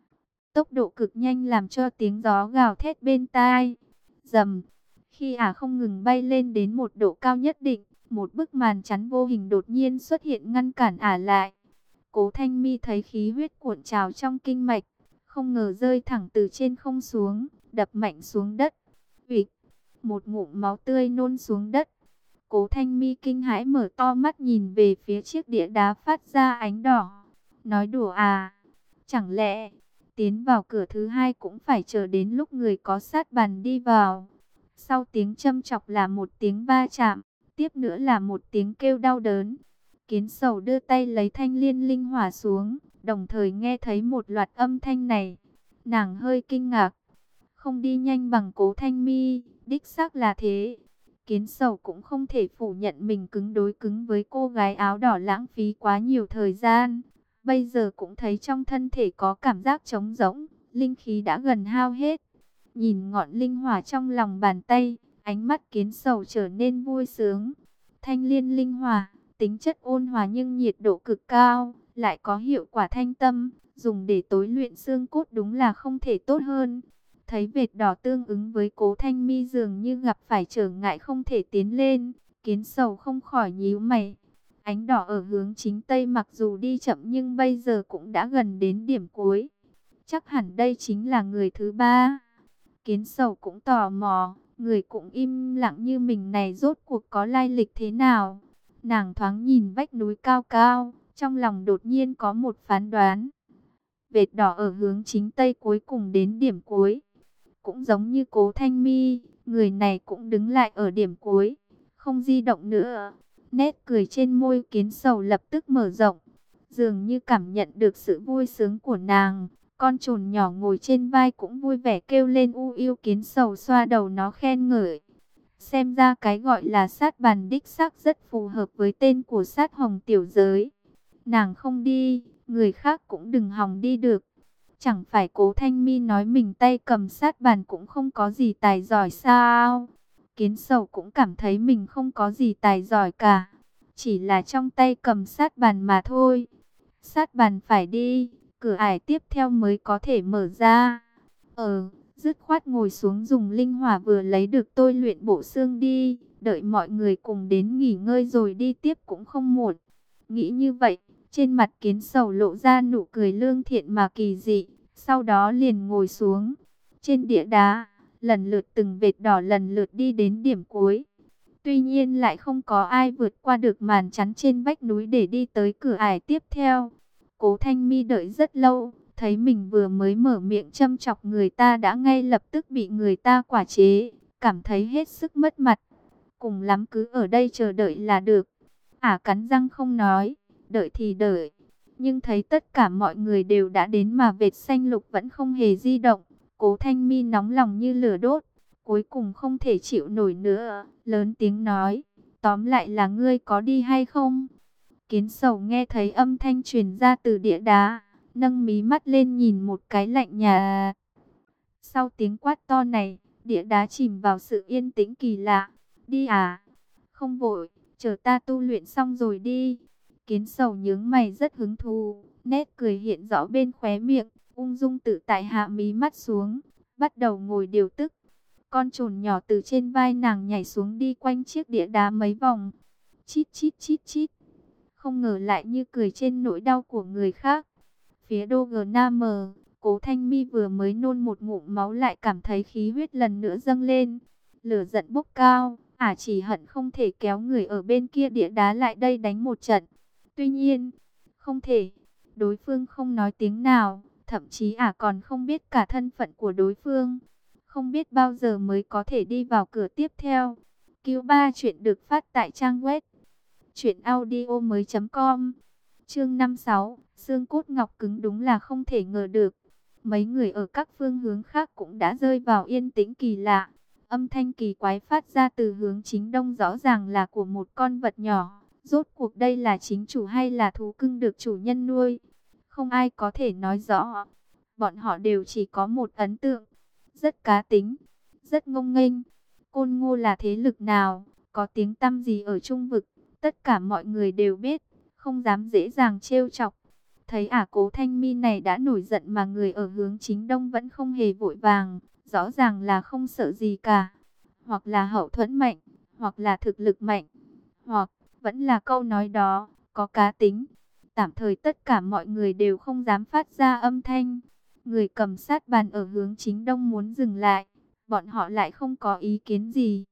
Tốc độ cực nhanh làm cho tiếng gió gào thét bên tai. Rầm. Khi Ả không ngừng bay lên đến một độ cao nhất định, một bức màn chắn vô hình đột nhiên xuất hiện ngăn cản Ả lại. Cố Thanh Mi thấy khí huyết cuộn trào trong kinh mạch, không ngờ rơi thẳng từ trên không xuống, đập mạnh xuống đất. Vịch, một ngụm máu tươi nôn xuống đất. Cố Thanh Mi kinh hãi mở to mắt nhìn về phía chiếc đĩa đá phát ra ánh đỏ. Nói đùa à? Chẳng lẽ tiến vào cửa thứ hai cũng phải chờ đến lúc người có sát bàn đi vào? Sau tiếng châm chọc là một tiếng va chạm, tiếp nữa là một tiếng kêu đau đớn. Kiến Sầu đưa tay lấy thanh liên linh hỏa xuống, đồng thời nghe thấy một loạt âm thanh này. Nàng hơi kinh ngạc, không đi nhanh bằng Cố Thanh Mi, đích xác là thế. Kiến Sầu cũng không thể phủ nhận mình đối cứng với cô gái áo đỏ lãng phí quá nhiều thời gian. Bây giờ cũng thấy trong thân thể có cảm giác trống rỗng, linh khí đã gần hao hết. Nhìn ngọn linh hỏa trong lòng bàn tay, ánh mắt Kiến Sầu trở nên vui sướng. Thanh liên linh hỏa, tính chất ôn hòa nhưng nhiệt độ cực cao, lại có hiệu quả thanh tâm, dùng để tối luyện xương cốt đúng là không thể tốt hơn. Thấy vệt đỏ tương ứng với Cố Thanh Mi dường như gặp phải trở ngại không thể tiến lên, Kiến Sầu không khỏi nhíu mày. Ánh đỏ ở hướng chính Tây mặc dù đi chậm nhưng bây giờ cũng đã gần đến điểm cuối. Chắc hẳn đây chính là người thứ ba. Kiến Sầu cũng tò mò, người cũng im lặng như mình này rốt cuộc có lai lịch thế nào. Nàng thoáng nhìn vách núi cao cao, trong lòng đột nhiên có một phán đoán. Vệt đỏ ở hướng chính Tây cuối cùng đến điểm cuối. Cũng giống như Cố Thanh Mi, người này cũng đứng lại ở điểm cuối, không di động nữa. Nét cười trên môi Kiến Sầu lập tức mở rộng, dường như cảm nhận được sự vui sướng của nàng. Con trồn nhỏ ngồi trên vai cũng vui vẻ kêu lên u yêu. Kiến Sầu xoa đầu nó khen ngợi. Xem ra cái gọi là sát bàn đích xác rất phù hợp với tên của sát hồng tiểu giới. Nàng không đi, người khác cũng đừng hòng đi được. Chẳng phải Cố Thanh Mi nói mình tay cầm sát bàn cũng không có gì tài giỏi sao? Kiến Sầu cũng cảm thấy mình không có gì tài giỏi cả. Chỉ là trong tay cầm sát bàn mà thôi. Sát bàn phải đi, cửa ải tiếp theo mới có thể mở ra. Dứt khoát ngồi xuống dùng linh hỏa vừa lấy được tôi luyện bổ xương đi. Đợi mọi người cùng đến nghỉ ngơi rồi đi tiếp cũng không muộn. Nghĩ như vậy, trên mặt Kiến Sầu lộ ra nụ cười lương thiện mà kỳ dị. Sau đó liền ngồi xuống. Trên địa đá, lần lượt từng vệt đỏ lần lượt đi đến điểm cuối. Tuy nhiên lại không có ai vượt qua được màn chắn trên vách núi để đi tới cửa ải tiếp theo. Cố Thanh Mi đợi rất lâu, thấy mình vừa mới mở miệng châm chọc người ta đã ngay lập tức bị người ta quả chế, cảm thấy hết sức mất mặt. Cùng lắm cứ ở đây chờ đợi là được. Cắn răng không nói, đợi thì đợi. Nhưng thấy tất cả mọi người đều đã đến mà vệt xanh lục vẫn không hề di động. Cố Thanh Mi nóng lòng như lửa đốt, cuối cùng không thể chịu nổi nữa, lớn tiếng nói, tóm lại là ngươi có đi hay không? Kiến Sầu nghe thấy âm thanh truyền ra từ địa đá, nâng mí mắt lên nhìn một cái lạnh nhà. Sau tiếng quát to này, địa đá chìm vào sự yên tĩnh kỳ lạ. Đi à? Không vội, chờ ta tu luyện xong rồi đi. Kiến Sầu nhướng mày rất hứng thú, nét cười hiện rõ bên khóe miệng, ung dung tự tại hạ mí mắt xuống, bắt đầu ngồi điều tức. Con trồn nhỏ từ trên vai nàng nhảy xuống đi quanh chiếc đĩa đá mấy vòng. Chít chít chít chít. Không ngờ lại như cười trên nỗi đau của người khác. Phía Đô G Nam, Cố Thanh Mi vừa mới nôn một ngụm máu lại cảm thấy khí huyết lần nữa dâng lên. Lửa giận bốc cao, chỉ hận không thể kéo người ở bên kia đĩa đá lại đây đánh một trận. Tuy nhiên, không thể. Đối phương không nói tiếng nào, thậm chí còn không biết cả thân phận của đối phương. Không biết bao giờ mới có thể đi vào cửa tiếp theo. Q3 chuyện được phát tại trang web truyệnaudiomoi.com. Chương 56, xương cốt ngọc cứng đúng là không thể ngờ được. Mấy người ở các phương hướng khác cũng đã rơi vào yên tĩnh kỳ lạ. Âm thanh kỳ quái phát ra từ hướng chính đông rõ ràng là của một con vật nhỏ. Rốt cuộc đây là chính chủ hay là thú cưng được chủ nhân nuôi? Không ai có thể nói rõ. Bọn họ đều chỉ có một ấn tượng. Rất cá tính, rất ngông nghênh. Côn Ngô là thế lực nào, có tiếng tăm gì ở Trung Vực, tất cả mọi người đều biết, không dám dễ dàng trêu chọc. Thấy Cố Thanh Mi này đã nổi giận mà người ở hướng chính đông vẫn không hề vội vàng, rõ ràng là không sợ gì cả. Hoặc là hậu thuẫn mạnh, hoặc là thực lực mạnh, hoặc vẫn là câu nói đó, có cá tính. Tạm thời tất cả mọi người đều không dám phát ra âm thanh. Người cầm sát bàn ở hướng chính đông muốn dừng lại, bọn họ lại không có ý kiến gì.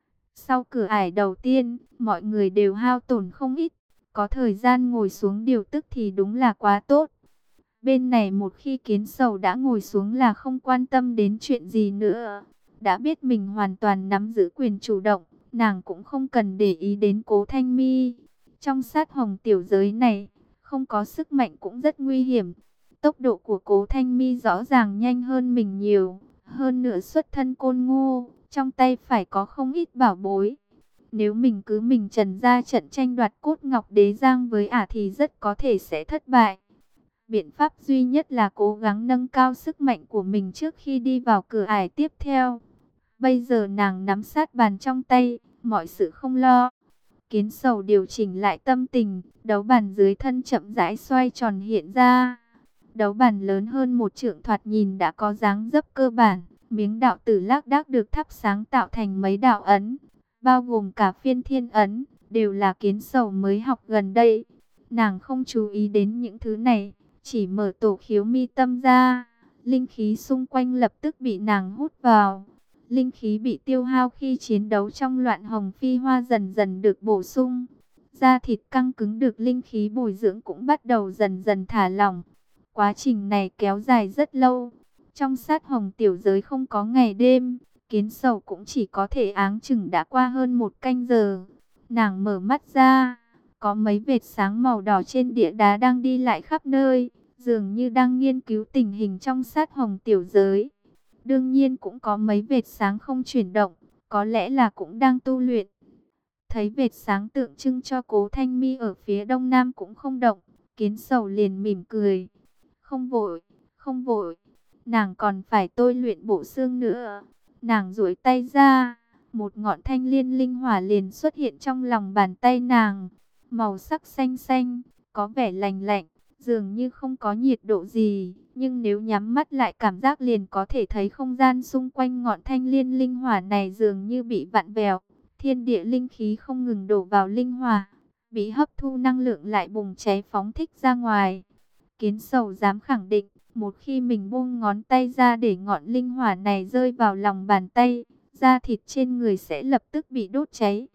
Sau cửa ải đầu tiên, mọi người đều hao tổn không ít, có thời gian ngồi xuống điều tức thì đúng là quá tốt. Bên này một khi Kiến Sầu đã ngồi xuống là không quan tâm đến chuyện gì nữa. Đã biết mình hoàn toàn nắm giữ quyền chủ động, nàng cũng không cần để ý đến Cố Thanh Mi. Trong sát hồng tiểu giới này, không có sức mạnh cũng rất nguy hiểm. Tốc độ của Cố Thanh Mi rõ ràng nhanh hơn mình nhiều. Hơn nữa xuất thân Côn Ngô, trong tay phải có không ít bảo bối. Nếu mình cứ mình trần ra trận tranh đoạt cốt ngọc đế giang với thì rất có thể sẽ thất bại. Biện pháp duy nhất là cố gắng nâng cao sức mạnh của mình trước khi đi vào cửa ải tiếp theo. Bây giờ nàng nắm sát bàn trong tay, mọi sự không lo. Kiến Sầu điều chỉnh lại tâm tình, đấu bàn dưới thân chậm rãi xoay tròn hiện ra. Đấu bàn lớn hơn một trượng thoạt nhìn đã có dáng dấp cơ bản. Miếng đạo tử lác đác được thắp sáng tạo thành mấy đạo ấn, bao gồm cả phiên thiên ấn, đều là Kiến Sầu mới học gần đây. Nàng không chú ý đến những thứ này, chỉ mở tổ khiếu mi tâm ra. Linh khí xung quanh lập tức bị nàng hút vào. Linh khí bị tiêu hao khi chiến đấu trong loạn hồng phi hoa dần dần được bổ sung. Da thịt căng cứng được linh khí bồi dưỡng cũng bắt đầu dần dần thả lỏng. Quá trình này kéo dài rất lâu. Trong sát hồng tiểu giới không có ngày đêm, Kiến Sầu cũng chỉ có thể áng chừng đã qua hơn một canh giờ. Nàng mở mắt ra, có mấy vệt sáng màu đỏ trên địa đá đang đi lại khắp nơi, dường như đang nghiên cứu tình hình trong sát hồng tiểu giới. Đương nhiên cũng có mấy vệt sáng không chuyển động, có lẽ là cũng đang tu luyện. Thấy vệt sáng tượng trưng cho Cố Thanh Mi ở phía đông nam cũng không động, Kiến Sầu liền mỉm cười. Không vội, không vội, nàng còn phải tôi luyện bộ xương nữa. Nàng duỗi tay ra, một ngọn thanh liên linh hỏa liền xuất hiện trong lòng bàn tay nàng. Màu sắc xanh xanh, có vẻ lành lạnh, dường như không có nhiệt độ gì. Nhưng nếu nhắm mắt lại cảm giác liền có thể thấy không gian xung quanh ngọn thanh liên linh hỏa này dường như bị vặn vẹo. Thiên địa linh khí không ngừng đổ vào linh hỏa, bị hấp thu năng lượng lại bùng cháy phóng thích ra ngoài. Kiến Sầu dám khẳng định, một khi mình buông ngón tay ra để ngọn linh hỏa này rơi vào lòng bàn tay, da thịt trên người sẽ lập tức bị đốt cháy.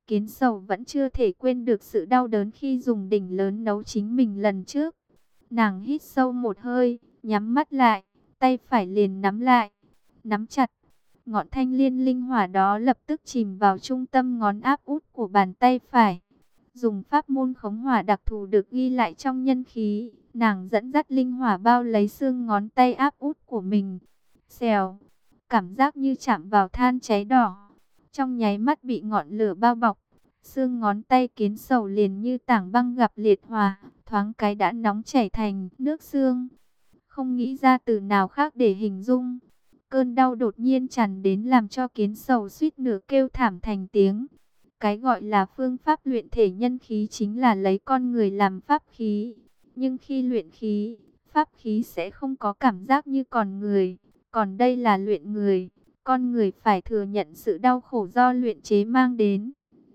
Kiến Sầu vẫn chưa thể quên được sự đau đớn khi dùng đỉnh lớn nấu chính mình lần trước. Nàng hít sâu một hơi, nhắm mắt lại, tay phải liền nắm lại, nắm chặt. Ngọn thanh liên linh hỏa đó lập tức chìm vào trung tâm ngón áp út của bàn tay phải. Dùng pháp môn khống hỏa đặc thù được ghi lại trong nhân khí, nàng dẫn dắt linh hỏa bao lấy xương ngón tay áp út của mình. Xèo, cảm giác như chạm vào than cháy đỏ. Trong nháy mắt bị ngọn lửa bao bọc, xương ngón tay Kiến Sầu liền như tảng băng gặp liệt hỏa, thoáng cái đã nóng chảy thành nước xương. Không nghĩ ra từ nào khác để hình dung. Cơn đau đột nhiên tràn đến làm cho Kiến Sầu suýt nửa kêu thảm thành tiếng. Cái gọi là phương pháp luyện thể nhân khí chính là lấy con người làm pháp khí. Nhưng khi luyện khí, pháp khí sẽ không có cảm giác như con người. Còn đây là luyện người, con người phải thừa nhận sự đau khổ do luyện chế mang đến.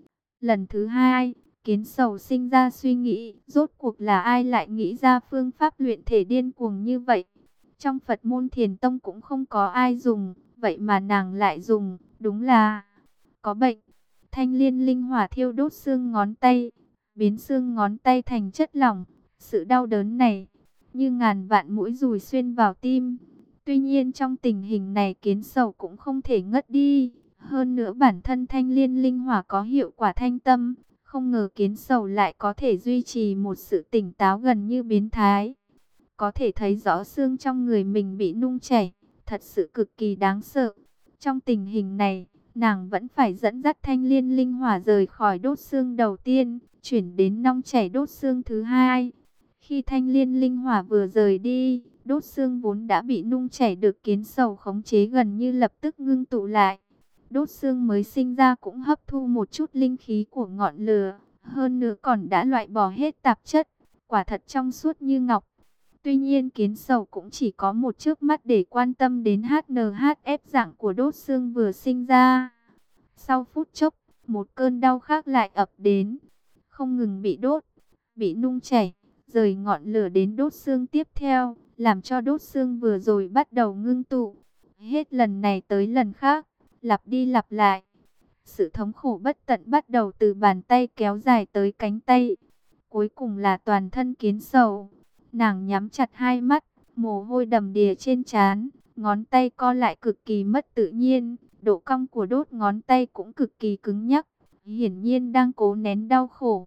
Lần thứ hai, Kiến Sầu sinh ra suy nghĩ, rốt cuộc là ai lại nghĩ ra phương pháp luyện thể điên cuồng như vậy? Trong Phật môn Thiền Tông cũng không có ai dùng, vậy mà nàng lại dùng, đúng là có bệnh. Thanh liên linh hỏa thiêu đốt xương ngón tay, biến xương ngón tay thành chất lỏng. Sự đau đớn này, như ngàn vạn mũi dùi xuyên vào tim. Tuy nhiên trong tình hình này Kiến Sầu cũng không thể ngất đi. Hơn nữa bản thân thanh liên linh hỏa có hiệu quả thanh tâm. Không ngờ Kiến Sầu lại có thể duy trì một sự tỉnh táo gần như biến thái. Có thể thấy rõ xương trong người mình bị nung chảy, thật sự cực kỳ đáng sợ. Trong tình hình này, nàng vẫn phải dẫn dắt thanh liên linh hỏa rời khỏi đốt xương đầu tiên, chuyển đến nong chảy đốt xương thứ hai. Khi thanh liên linh hỏa vừa rời đi, đốt xương vốn đã bị nung chảy được Kiến Sầu khống chế gần như lập tức ngưng tụ lại. Đốt xương mới sinh ra cũng hấp thu một chút linh khí của ngọn lửa, hơn nữa còn đã loại bỏ hết tạp chất, quả thật trong suốt như ngọc. Tuy nhiên Kiến Sầu cũng chỉ có một chớp mắt để quan tâm đến HNHF dạng của đốt xương vừa sinh ra. Sau phút chốc, một cơn đau khác lại ập đến, không ngừng bị đốt, bị nung chảy, rời ngọn lửa đến đốt xương tiếp theo, làm cho đốt xương vừa rồi bắt đầu ngưng tụ. Hết lần này tới lần khác, lặp đi lặp lại. Sự thống khổ bất tận bắt đầu từ bàn tay kéo dài tới cánh tay, cuối cùng là toàn thân Kiến Sầu. Nàng nhắm chặt hai mắt, mồ hôi đầm đìa trên trán, ngón tay co lại cực kỳ mất tự nhiên, độ cong của đốt ngón tay cũng cực kỳ cứng nhắc, hiển nhiên đang cố nén đau khổ.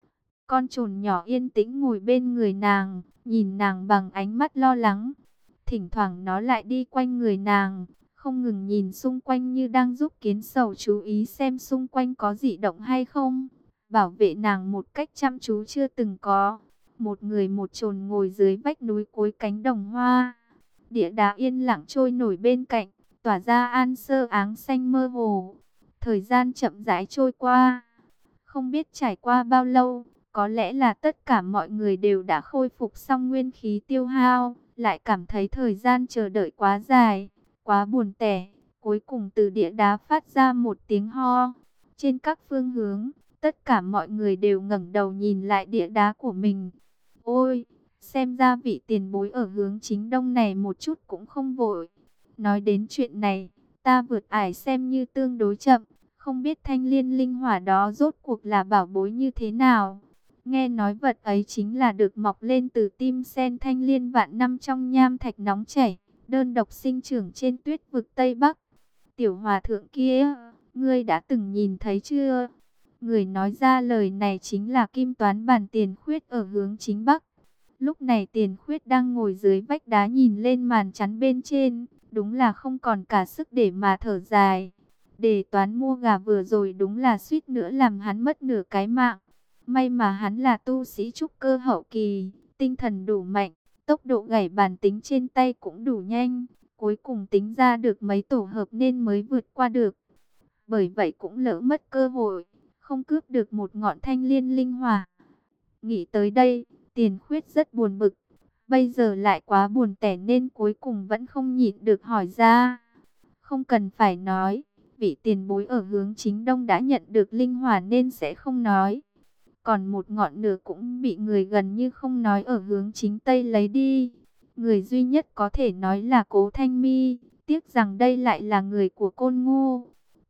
Con trồn nhỏ yên tĩnh ngồi bên người nàng, nhìn nàng bằng ánh mắt lo lắng. Thỉnh thoảng nó lại đi quanh người nàng, không ngừng nhìn xung quanh như đang giúp Kiến Sầu chú ý xem xung quanh có dị động hay không, bảo vệ nàng một cách chăm chú chưa từng có. Một người một chồn ngồi dưới vách núi cuối cánh đồng hoa. Địa đá yên lặng trôi nổi bên cạnh, tỏa ra an sơ áng xanh mơ hồ. Thời gian chậm rãi trôi qua. Không biết trải qua bao lâu, có lẽ là tất cả mọi người đều đã khôi phục xong nguyên khí tiêu hao, lại cảm thấy thời gian chờ đợi quá dài, quá buồn tẻ. Cuối cùng từ địa đá phát ra một tiếng ho. Trên các phương hướng, tất cả mọi người đều ngẩng đầu nhìn lại địa đá của mình. Ôi, xem ra vị tiền bối ở hướng chính đông này một chút cũng không vội. Nói đến chuyện này, ta vượt ải xem như tương đối chậm, không biết thanh liên linh hỏa đó rốt cuộc là bảo bối như thế nào. Nghe nói vật ấy chính là được mọc lên từ tim sen thanh liên vạn năm trong nham thạch nóng chảy, đơn độc sinh trưởng trên tuyết vực Tây Bắc. Tiểu hòa thượng kia, ngươi đã từng nhìn thấy chưa? Người nói ra lời này chính là Kim Toán Bản Tiền Khuyết ở hướng chính Bắc. Lúc này Tiền Khuyết đang ngồi dưới vách đá nhìn lên màn chắn bên trên, đúng là không còn cả sức để mà thở dài. Đề toán mua gà vừa rồi đúng là suýt nữa làm hắn mất nửa cái mạng. May mà hắn là tu sĩ trúc cơ hậu kỳ, tinh thần đủ mạnh, tốc độ gảy bàn tính trên tay cũng đủ nhanh. Cuối cùng tính ra được mấy tổ hợp nên mới vượt qua được. Bởi vậy cũng lỡ mất cơ hội, không cướp được một ngọn thanh liên linh hỏa. Nghĩ tới đây, Tiền Khuyết rất buồn bực. Bây giờ lại quá buồn tẻ nên cuối cùng vẫn không nhịn được hỏi ra. Không cần phải nói, vị tiền bối ở hướng chính đông đã nhận được linh hỏa nên sẽ không nói. Còn một ngọn lửa cũng bị người gần như không nói ở hướng chính tây lấy đi. Người duy nhất có thể nói là Cố Thanh Mi, tiếc rằng đây lại là người của Côn Ngô.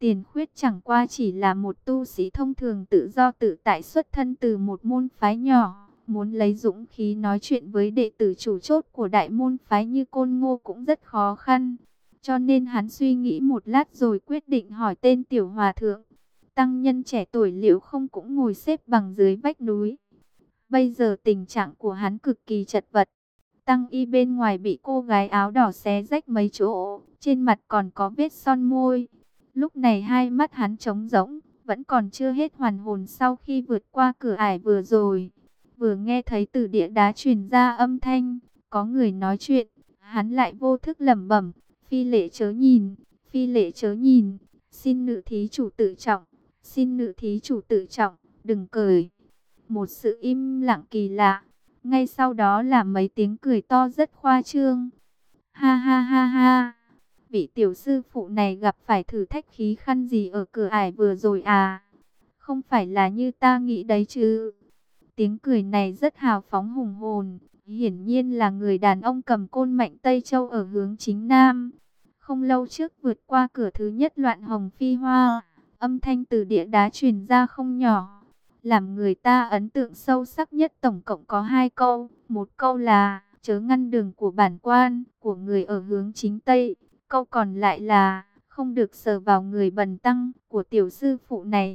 Tiền Khuyết chẳng qua chỉ là một tu sĩ thông thường tự do tự tại xuất thân từ một môn phái nhỏ. Muốn lấy dũng khí nói chuyện với đệ tử chủ chốt của đại môn phái như Côn Ngô cũng rất khó khăn. Cho nên hắn suy nghĩ một lát rồi quyết định hỏi tên tiểu hòa thượng. Tăng nhân trẻ tuổi liệu không cũng ngồi xếp bằng dưới vách núi. Bây giờ tình trạng của hắn cực kỳ chật vật. Tăng y bên ngoài bị cô gái áo đỏ xé rách mấy chỗ, trên mặt còn có vết son môi. Lúc này hai mắt hắn trống rỗng, vẫn còn chưa hết hoàn hồn sau khi vượt qua cửa ải vừa rồi. Vừa nghe thấy từ địa đá truyền ra âm thanh, có người nói chuyện, hắn lại vô thức lẩm bẩm, phi lễ chớ nhìn, phi lễ chớ nhìn, xin nữ thí chủ tự trọng, xin nữ thí chủ tự trọng, đừng cười. Một sự im lặng kỳ lạ, ngay sau đó là mấy tiếng cười to rất khoa trương. Ha ha ha ha, vị tiểu sư phụ này gặp phải thử thách khí khăn gì ở cửa ải vừa rồi à? Không phải là như ta nghĩ đấy chứ. Tiếng cười này rất hào phóng hùng hồn, hiển nhiên là người đàn ông cầm côn Mạnh Tây Châu ở hướng chính nam. Không lâu trước vượt qua cửa thứ nhất loạn hồng phi hoa, âm thanh từ địa đá truyền ra không nhỏ. Làm người ta ấn tượng sâu sắc nhất tổng cộng có 2 câu. Một câu là chớ ngăn đường của bản quan, của người ở hướng chính Tây. Câu còn lại là không được sờ vào người bần tăng, của tiểu sư phụ này.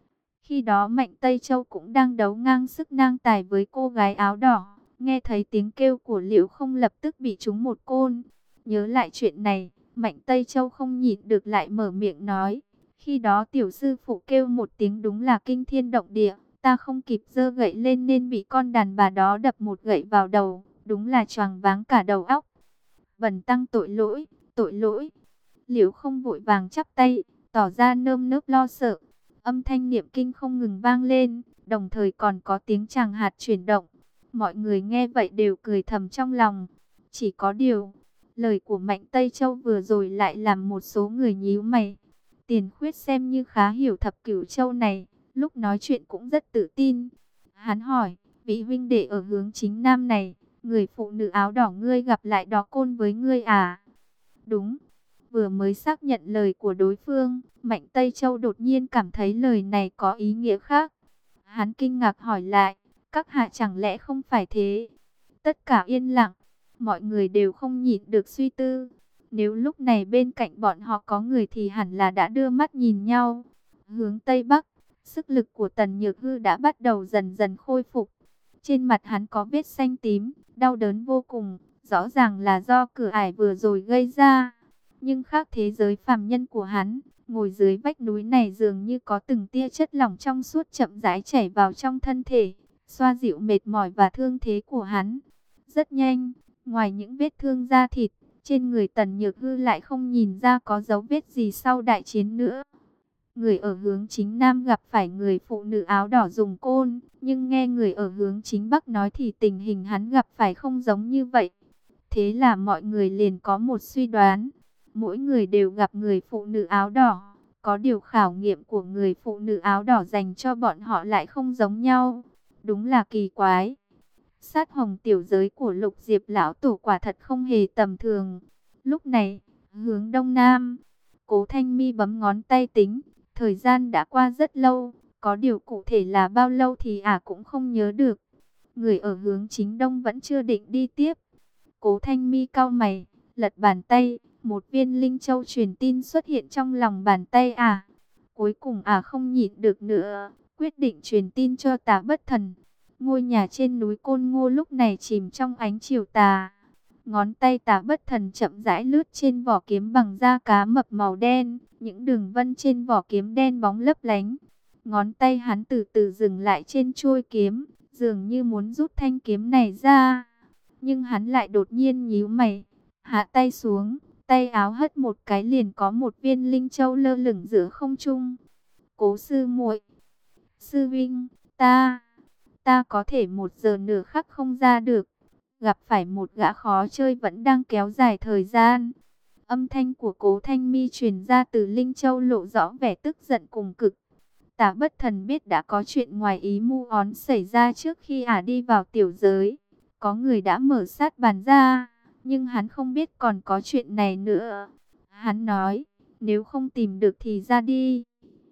Khi đó Mạnh Tây Châu cũng đang đấu ngang sức ngang tài với cô gái áo đỏ. Nghe thấy tiếng kêu của Liễu Không lập tức bị trúng một côn. Nhớ lại chuyện này, Mạnh Tây Châu không nhịn được lại mở miệng nói. Khi đó tiểu sư phụ kêu một tiếng đúng là kinh thiên động địa. Ta không kịp giơ gậy lên nên bị con đàn bà đó đập một gậy vào đầu. Đúng là choáng váng cả đầu óc. Bần tăng tội lỗi, tội lỗi. Liễu Không vội vàng chắp tay, tỏ ra nơm nớp lo sợ. Âm thanh niệm kinh không ngừng vang lên, đồng thời còn có tiếng tràng hạt chuyển động. Mọi người nghe vậy đều cười thầm trong lòng. Chỉ có điều, lời của Mạnh Tây Châu vừa rồi lại làm một số người nhíu mày. Tiền Khuyết xem như khá hiểu thập cửu châu này, lúc nói chuyện cũng rất tự tin. Hắn hỏi, vị huynh đệ ở hướng chính nam này, người phụ nữ áo đỏ ngươi gặp lại đó côn với ngươi à? Đúng. Vừa mới xác nhận lời của đối phương, Mạnh Tây Châu đột nhiên cảm thấy lời này có ý nghĩa khác. Hắn kinh ngạc hỏi lại, các hạ chẳng lẽ không phải thế? Tất cả yên lặng, mọi người đều không nhịn được suy tư. Nếu lúc này bên cạnh bọn họ có người thì hẳn là đã đưa mắt nhìn nhau. Hướng Tây Bắc, sức lực của Tần Nhược Hư đã bắt đầu dần dần khôi phục. Trên mặt hắn có vết xanh tím, đau đớn vô cùng, rõ ràng là do cửa ải vừa rồi gây ra. Nhưng khác thế giới phàm nhân của hắn, ngồi dưới vách núi này dường như có từng tia chất lỏng trong suốt chậm rãi chảy vào trong thân thể, xoa dịu mệt mỏi và thương thế của hắn. Rất nhanh, ngoài những vết thương da thịt, trên người Tần Nhược Hư lại không nhìn ra có dấu vết gì sau đại chiến nữa. Người ở hướng chính Nam gặp phải người phụ nữ áo đỏ dùng côn, nhưng nghe người ở hướng chính Bắc nói thì tình hình hắn gặp phải không giống như vậy. Thế là mọi người liền có một suy đoán. Mỗi người đều gặp người phụ nữ áo đỏ, có điều khảo nghiệm của người phụ nữ áo đỏ dành cho bọn họ lại không giống nhau. Đúng là kỳ quái. Sát hồng tiểu giới của Lục Diệp lão tổ quả thật không hề tầm thường. Lúc này, hướng đông nam, Cố Thanh Mi bấm ngón tay tính, thời gian đã qua rất lâu, có điều cụ thể là bao lâu thì cũng không nhớ được. Người ở hướng chính đông vẫn chưa định đi tiếp. Cố Thanh Mi cau mày, lật bàn tay, một viên linh châu truyền tin xuất hiện trong lòng bàn tay Cuối cùng không nhịn được nữa, quyết định truyền tin cho Tà Bất Thần. Ngôi nhà trên núi Côn Ngô lúc này chìm trong ánh chiều tà. Ngón tay Tà Bất Thần chậm rãi lướt trên vỏ kiếm bằng da cá mập màu đen, những đường vân trên vỏ kiếm đen bóng lấp lánh. Ngón tay hắn từ từ dừng lại trên chuôi kiếm, dường như muốn rút thanh kiếm này ra. Nhưng hắn lại đột nhiên nhíu mày, hạ tay xuống, tay áo hất một cái liền có một viên linh châu lơ lửng giữa không trung. Cố sư muội, sư vinh, ta có thể 1 giờ nửa khắc không ra được. Gặp phải một gã khó chơi vẫn đang kéo dài thời gian. Âm thanh của Cố Thanh Mi truyền ra từ linh châu lộ rõ vẻ tức giận cùng cực. Tà Bất Thần biết đã có chuyện ngoài ý mu ón xảy ra trước khi đi vào tiểu giới. Có người đã mở sát bàn ra, nhưng hắn không biết còn có chuyện này nữa. Hắn nói, Nếu không tìm được thì ra đi.